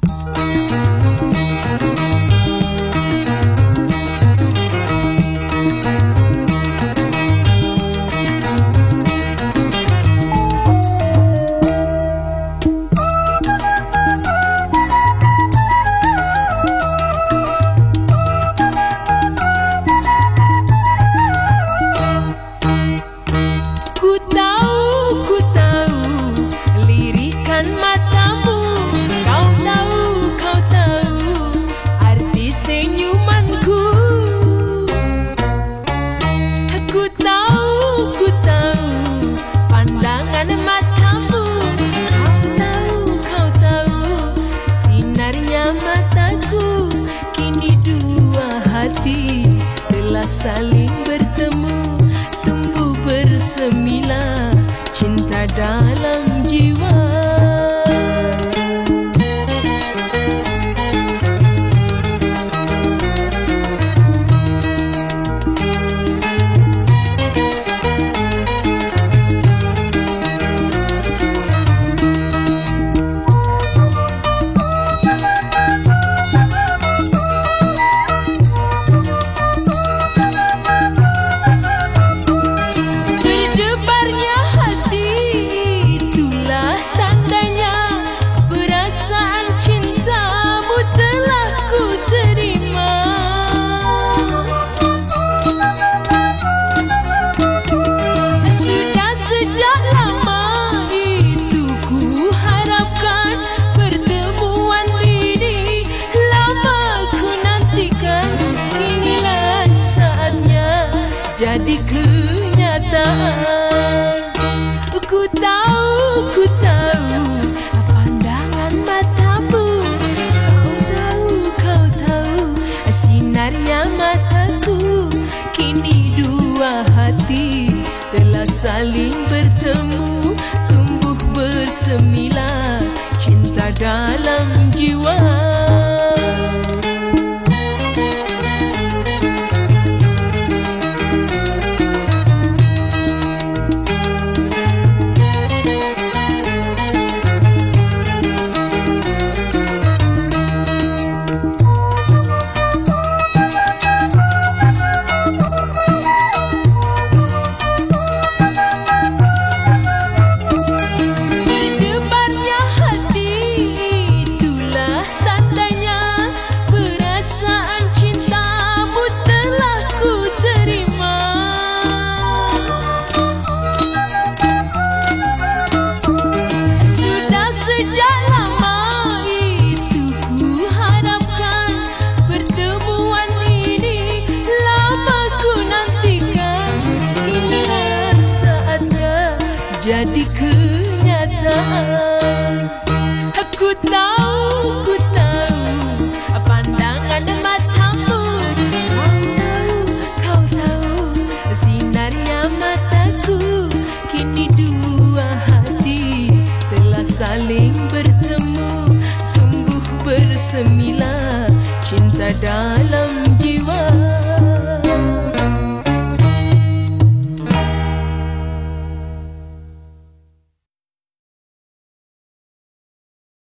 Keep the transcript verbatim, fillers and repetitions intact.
Saling bertemu, tumbuh bersemila, cinta dalam jiwa. Jadi kenyataan. Ku tahu, ku tahu pandangan matamu. Kau tahu, kau tahu sinarnya mataku. Kini dua hati telah saling bertemu, tumbuh bersemila, cinta dalam jiwa. Jadi kenyataan. Aku tahu, ku tahu pandangan matamu. Kau tahu, kau tahu sinarnya mataku. Kini dua hati telah saling bertemu, tumbuh bersemila, cinta dalam